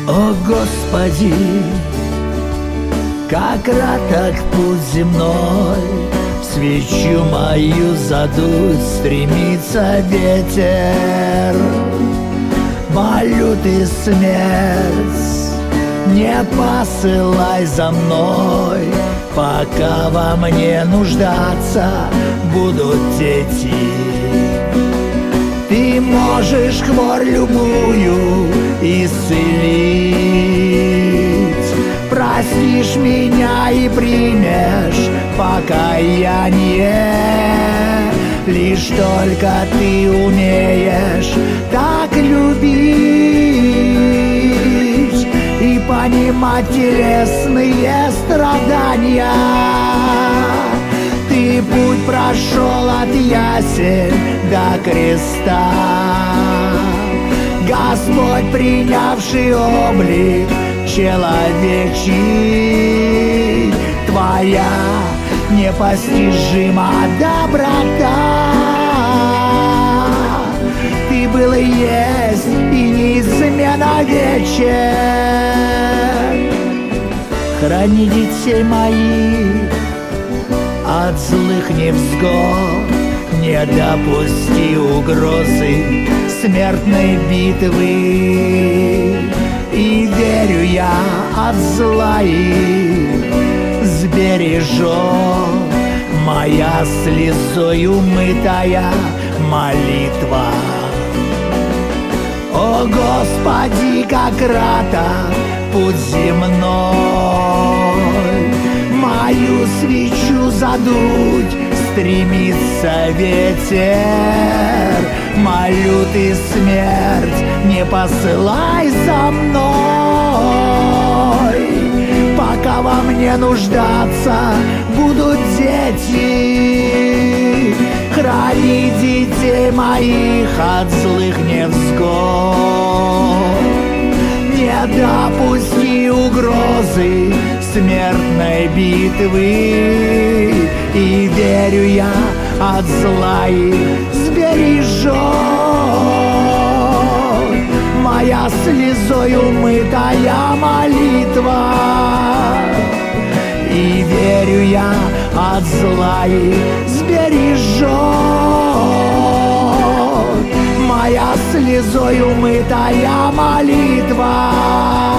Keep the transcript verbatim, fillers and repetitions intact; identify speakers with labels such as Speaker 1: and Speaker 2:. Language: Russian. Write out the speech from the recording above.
Speaker 1: О, Господи, как краток путь земной, свечу мою задуть стремится ветер. Молю ты, смерть, не посылай за мной, пока во мне нуждаться будут дети. Ты можешь хворь любую исцелить, простишь меня и примешь покаяние. Лишь только ты умеешь так любить и понимать телесные страдания. Ты путь прошел от ясен до креста, Господь, принявший облик человечий. Твоя непостижима доброта, Ты был и есть, и неизменно вечен. Храни детей моих от злых невзгод, не допусти угрозы смертной битвы. И верю я, от зла их сбережет моя слезой умытая молитва. О, Господи, как краток путь земной, мою свечу задуть стремится ветер. Молю ты, смерть, не посылай за мной, пока во мне нуждаться будут дети. Храни детей моих от злых невзгод, не допусти угрозы смертной битвы. И верю я, от зла их сбережет моя слезой умытая молитва. И верю я, от зла их сбережет моя слезой умытая молитва.